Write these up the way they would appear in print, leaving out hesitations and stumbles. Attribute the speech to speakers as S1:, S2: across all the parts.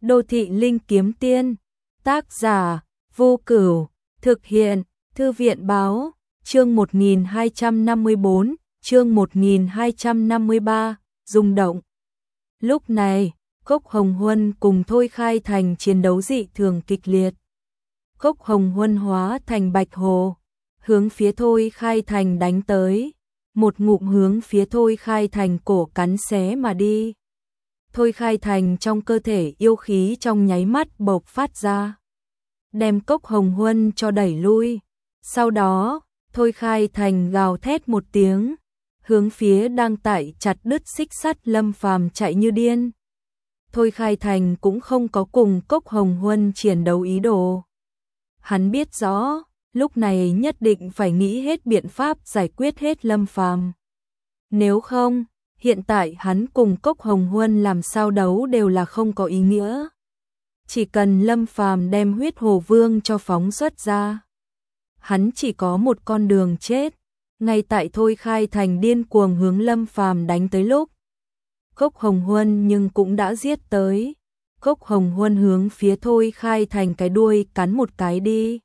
S1: Đô thị linh kiếm tiên, tác giả, Vô Cửu, thực hiện, Thư viện báo, chương 1254, chương 1253, rung động. Lúc này, Cốc Hồng Huân cùng Thôi Khai Thành chiến đấu dị thường kịch liệt. Cốc Hồng Huân hóa thành bạch hồ, hướng phía Thôi Khai Thành đánh tới, một ngụm hướng phía Thôi Khai Thành cổ cắn xé mà đi. Thôi Khai Thành trong cơ thể yêu khí trong nháy mắt bộc phát ra, đem Cốc Hồng Huân cho đẩy lui. Sau đó, Thôi Khai Thành gào thét một tiếng, hướng phía đang tại chặt đứt xích sắt Lâm Phàm chạy như điên. Thôi Khai Thành cũng không có cùng Cốc Hồng Huân chiến đấu ý đồ. Hắn biết rõ, lúc này nhất định phải nghĩ hết biện pháp giải quyết hết Lâm Phàm. Nếu không, hiện tại hắn cùng Cốc Hồng Huân làm sao đấu đều là không có ý nghĩa. Chỉ cần Lâm Phàm đem huyết hồ vương cho phóng xuất ra, hắn chỉ có một con đường chết. Ngay tại Thôi Khai Thành điên cuồng hướng Lâm Phàm đánh tới lúc, Cốc Hồng Huân nhưng cũng đã giết tới. Cốc Hồng Huân hướng phía Thôi Khai Thành cái đuôi cắn một cái đi.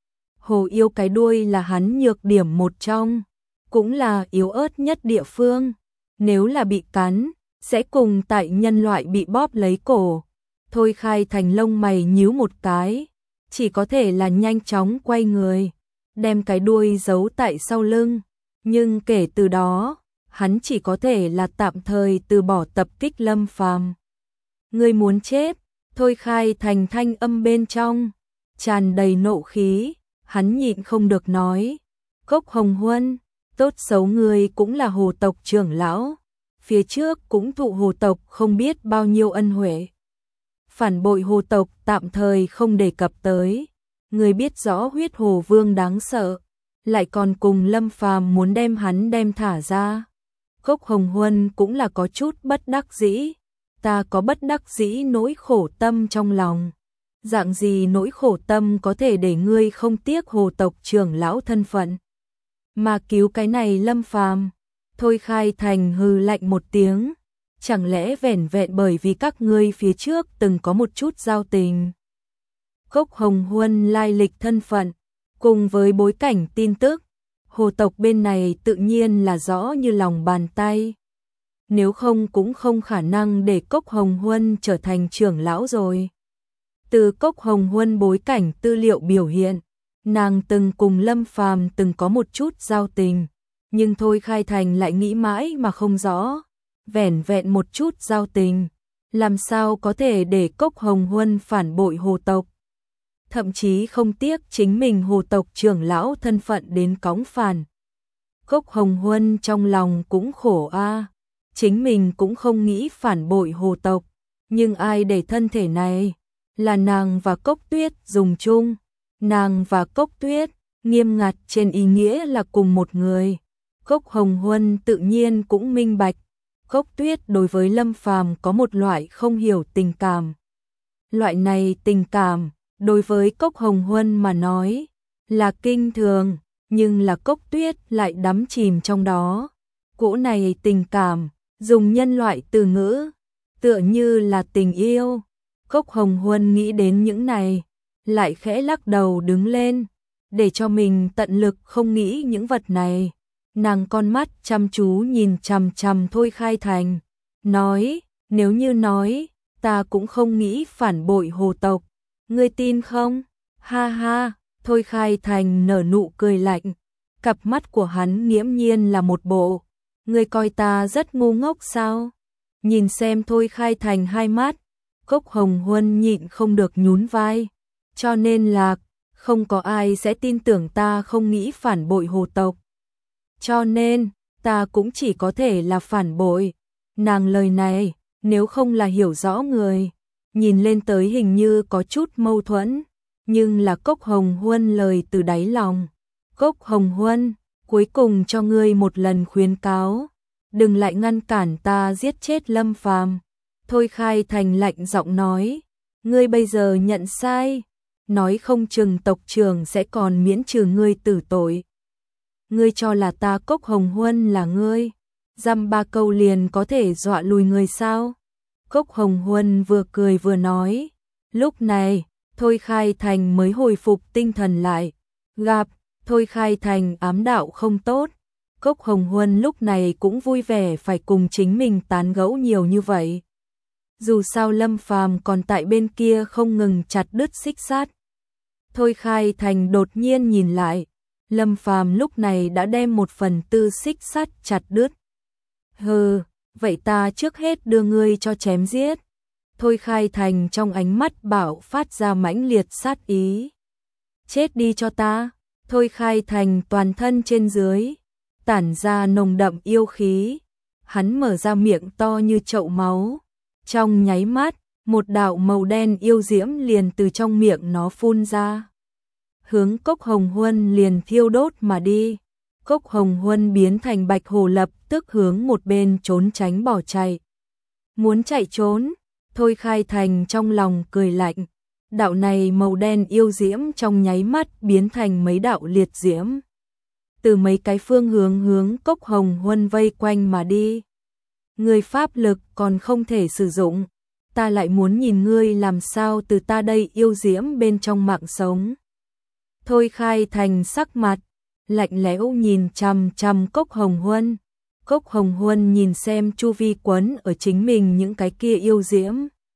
S1: Hồ yêu cái đuôi là hắn nhược điểm một trong, cũng là yếu ớt nhất địa phương. Nếu là bị cắn, sẽ cùng tại nhân loại bị bóp lấy cổ. Thôi Khai Thành lông mày nhíu một cái, chỉ có thể là nhanh chóng quay người, đem cái đuôi giấu tại sau lưng. Nhưng kể từ đó, hắn chỉ có thể là tạm thời từ bỏ tập kích Lâm Phàm. Ngươi muốn chết? Thôi Khai Thành thanh âm bên trong tràn đầy nộ khí, hắn nhịn không được nói. Cốc Hồng Huân, tốt xấu ngươi cũng là hồ tộc trưởng lão, phía trước cũng thụ hồ tộc không biết bao nhiêu ân huệ. Phản bội hồ tộc tạm thời không đề cập tới, ngươi biết rõ huyết hồ vương đáng sợ, lại còn cùng Lâm Phàm muốn đem hắn đem thả ra. Cốc Hồng Huân cũng là có chút bất đắc dĩ, ta có bất đắc dĩ nỗi khổ tâm trong lòng. Dạng gì nỗi khổ tâm có thể để ngươi không tiếc hồ tộc trưởng lão thân phận mà cứu cái này Lâm Phàm? Thôi Khai Thành hừ lạnh một tiếng, chẳng lẽ vẻn vẹn bởi vì các ngươi phía trước từng có một chút giao tình? Cốc Hồng Huân lai lịch thân phận, cùng với bối cảnh tin tức, hồ tộc bên này tự nhiên là rõ như lòng bàn tay. Nếu không cũng không khả năng để Cốc Hồng Huân trở thành trưởng lão rồi. Từ Cốc Hồng Huân bối cảnh tư liệu biểu hiện, nàng từng cùng Lâm Phàm từng có một chút giao tình, nhưng Thôi Khai Thành lại nghĩ mãi mà không rõ, vẻn vẹn một chút giao tình, làm sao có thể để Cốc Hồng Huân phản bội hồ tộc, thậm chí không tiếc chính mình hồ tộc trưởng lão thân phận đến cõng phản. Cốc Hồng Huân trong lòng cũng khổ a, chính mình cũng không nghĩ phản bội hồ tộc, nhưng ai để thân thể này là nàng và Cốc Tuyết dùng chung. Nàng và Cốc Tuyết nghiêm ngặt trên ý nghĩa là cùng một người. Cốc Hồng Huân tự nhiên cũng minh bạch, Cốc Tuyết đối với Lâm Phàm có một loại không hiểu tình cảm. Loại này tình cảm đối với Cốc Hồng Huân mà nói là kinh thường, nhưng là Cốc Tuyết lại đắm chìm trong đó. Cỗ này tình cảm, dùng nhân loại từ ngữ, tựa như là tình yêu. Cốc Hồng Huân nghĩ đến những này, lại khẽ lắc đầu đứng lên, để cho mình tận lực không nghĩ những vật này. Nàng con mắt chăm chú nhìn chằm chằm Thôi Khai Thành, nói, nếu như nói, ta cũng không nghĩ phản bội hồ tộc, ngươi tin không? Ha ha, Thôi Khai Thành nở nụ cười lạnh, cặp mắt của hắn nghiễm nhiên là một bộ, ngươi coi ta rất ngu ngốc sao? Nhìn xem Thôi Khai Thành hai mắt, Cốc Hồng Huân nhịn không được nhún vai, cho nên là không có ai sẽ tin tưởng ta không nghĩ phản bội hồ tộc. Cho nên, ta cũng chỉ có thể là phản bội. Nàng lời này, nếu không là hiểu rõ người, nhìn lên tới hình như có chút mâu thuẫn, nhưng là Cốc Hồng Huân lời từ đáy lòng. Cốc Hồng Huân, cuối cùng cho ngươi một lần khuyến cáo, đừng lại ngăn cản ta giết chết Lâm Phàm. Thôi Khai Thành lạnh giọng nói, ngươi bây giờ nhận sai, nói không chừng tộc trưởng sẽ còn miễn trừ ngươi tử tội. Ngươi cho là ta Cốc Hồng Huân là ngươi, dăm ba câu liền có thể dọa lùi người sao? Cốc Hồng Huân vừa cười vừa nói, Lúc này, Thôi Khai Thành mới hồi phục tinh thần lại. Gặp Thôi Khai Thành ám đạo không tốt. Cốc Hồng Huân lúc này cũng vui vẻ phải cùng chính mình tán gẫu nhiều như vậy. Dù sao Lâm Phàm còn tại bên kia không ngừng chặt đứt xích sắt. Thôi Khai Thành đột nhiên nhìn lại, Lâm Phàm lúc này đã đem 1/4 xích sắt chặt đứt. Hừ, vậy ta trước hết đưa ngươi cho chém giết. Thôi Khai Thành trong ánh mắt bạo phát ra mãnh liệt sát ý. Chết đi cho ta. Thôi Khai Thành toàn thân trên dưới tản ra nồng đậm yêu khí, hắn mở ra miệng to như chậu máu. Trong nháy mắt, một đạo màu đen yêu diễm liền từ trong miệng nó phun ra. Hướng Cốc Hồng Huân liền thiêu đốt mà đi. Cốc Hồng Huân biến thành bạch hổ lập tức hướng một bên trốn tránh bỏ chạy. Muốn chạy trốn, Thôi Khai Thành trong lòng cười lạnh. Đạo này màu đen yêu diễm trong nháy mắt biến thành mấy đạo liệt diễm. Từ mấy cái phương hướng Cốc Hồng Huân vây quanh mà đi. Ngươi pháp lực còn không thể sử dụng, ta lại muốn nhìn ngươi làm sao từ ta đây yêu diễm bên trong mạng sống. Thôi Khai Thành sắc mặt lạnh lẽo nhìn chằm chằm Cốc Hồng Huân. Cốc Hồng Huân nhìn xem chu vi quấn ở chính mình những cái kia yêu diễm.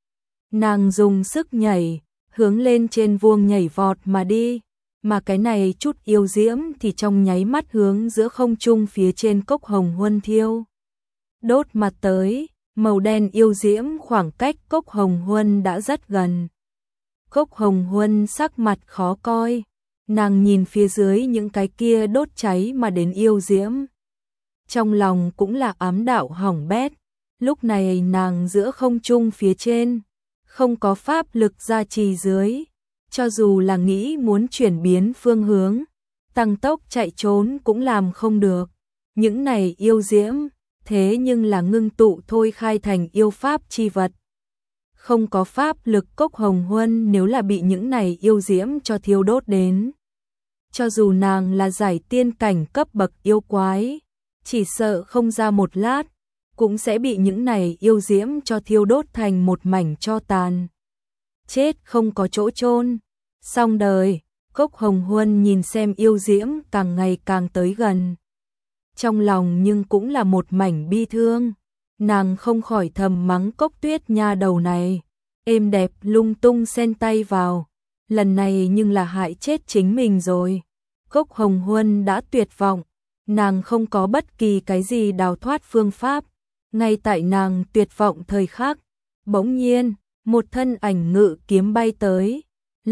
S1: Nàng dùng sức nhảy, hướng lên trên vuông nhảy vọt mà đi, mà cái này chút yêu diễm thì trong nháy mắt hướng giữa không trung phía trên Cốc Hồng Huân thiêu đốt mặt tới. Màu đen yêu diễm khoảng cách Cốc Hồng Huân đã rất gần. Cốc Hồng Huân sắc mặt khó coi, nàng nhìn phía dưới những cái kia đốt cháy mà đến yêu diễm. Trong lòng cũng là ám đạo hỏng bét, lúc này nàng giữa không trung phía trên, không có pháp lực gia trì dưới, cho dù là nghĩ muốn chuyển biến phương hướng, tăng tốc chạy trốn cũng làm không được. Những này yêu diễm, thế nhưng là ngưng tụ Thôi Khai Thành yêu pháp chi vật. Không có pháp lực Cốc Hồng Huân nếu là bị những này yêu diễm cho thiêu đốt đến. Cho dù nàng là giải tiên cảnh cấp bậc yêu quái, chỉ sợ không ra một lát, cũng sẽ bị những này yêu diễm cho thiêu đốt thành một mảnh tro tàn. Chết không có chỗ chôn, xong đời. Cốc Hồng Huân nhìn xem yêu diễm càng ngày càng tới gần. Trong lòng nhưng cũng là một mảnh bi thương, nàng không khỏi thầm mắng Cốc Tuyết nha đầu này, êm đẹp lung tung xen tay vào, lần này nhưng là hại chết chính mình rồi. Cốc Hồng Huân đã tuyệt vọng, nàng không có bất kỳ cái gì đào thoát phương pháp. Ngay tại nàng tuyệt vọng thời khắc, bỗng nhiên, một thân ảnh ngự kiếm bay tới.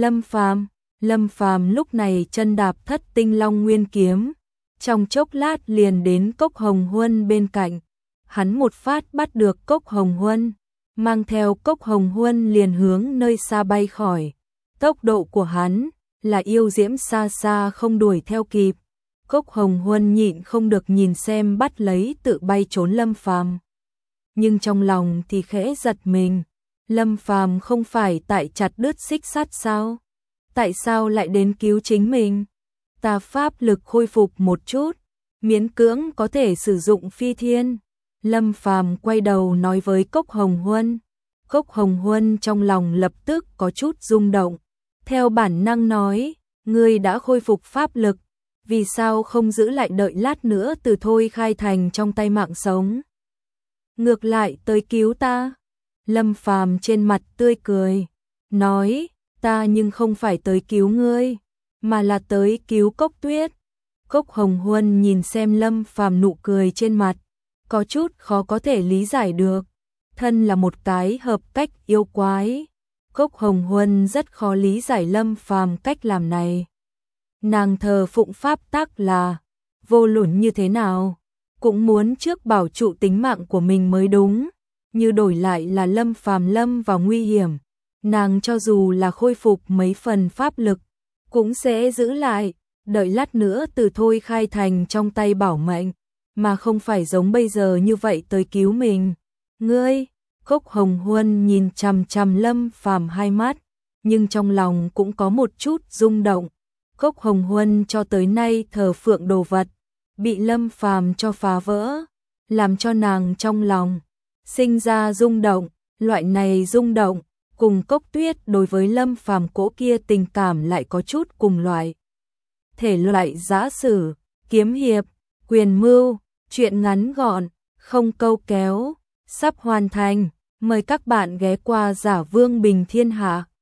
S1: Lâm Phàm lúc này chân đạp Thất Tinh Long Nguyên kiếm, trong chốc lát liền đến Cốc Hồng Huân bên cạnh. Hắn một phát bắt được Cốc Hồng Huân, mang theo Cốc Hồng Huân liền hướng nơi xa bay khỏi. Tốc độ của hắn là yêu diễm xa xa không đuổi theo kịp. Cốc Hồng Huân nhịn không được nhìn xem bắt lấy tự bay trốn Lâm Phàm, nhưng trong lòng thì khẽ giật mình. Lâm Phàm không phải tại chặt đứt xích sắt sao? Tại sao lại đến cứu chính mình? Ta pháp lực khôi phục một chút, miễn cưỡng có thể sử dụng phi thiên. Lâm Phàm quay đầu nói với Cốc Hồng Huân. Cốc Hồng Huân trong lòng lập tức có chút rung động, theo bản năng nói, ngươi đã khôi phục pháp lực, vì sao không giữ lại đợi lát nữa từ Thôi Khai Thành trong tay mạng sống? Ngược lại tới cứu ta. Lâm Phàm trên mặt tươi cười, nói, ta nhưng không phải tới cứu ngươi, mà là tới cứu Cốc Tuyết. Cốc Hồng Huân nhìn xem Lâm Phàm nụ cười trên mặt, có chút khó có thể lý giải được. Thân là một cái hợp cách yêu quái, Cốc Hồng Huân rất khó lý giải Lâm Phàm cách làm này. Nàng thờ phụng pháp tắc là, vô luận như thế nào, cũng muốn trước bảo trụ tính mạng của mình mới đúng. Như đổi lại là Lâm Phàm lâm vào nguy hiểm, nàng cho dù là khôi phục mấy phần pháp lực, cũng sẽ giữ lại, đợi lát nữa từ Thôi Khai Thành trong tay bảo mệnh, mà không phải giống bây giờ như vậy tới cứu mình. Ngươi, Cốc Hồng Huân nhìn chằm chằm Lâm Phàm hai mắt, nhưng trong lòng cũng có một chút rung động. Cốc Hồng Huân cho tới nay thờ phượng đồ vật, bị Lâm Phàm cho phá vỡ, làm cho nàng trong lòng sinh ra rung động. Loại này rung động cùng Cốc Tuyết đối với Lâm Phàm cỗ kia tình cảm lại có chút cùng loại. Thể loại giã sử, kiếm hiệp, quyền mưu, truyện ngắn gọn, không câu kéo, sắp hoàn thành. Mời các bạn ghé qua Giả Vương Bình Thiên Hạ.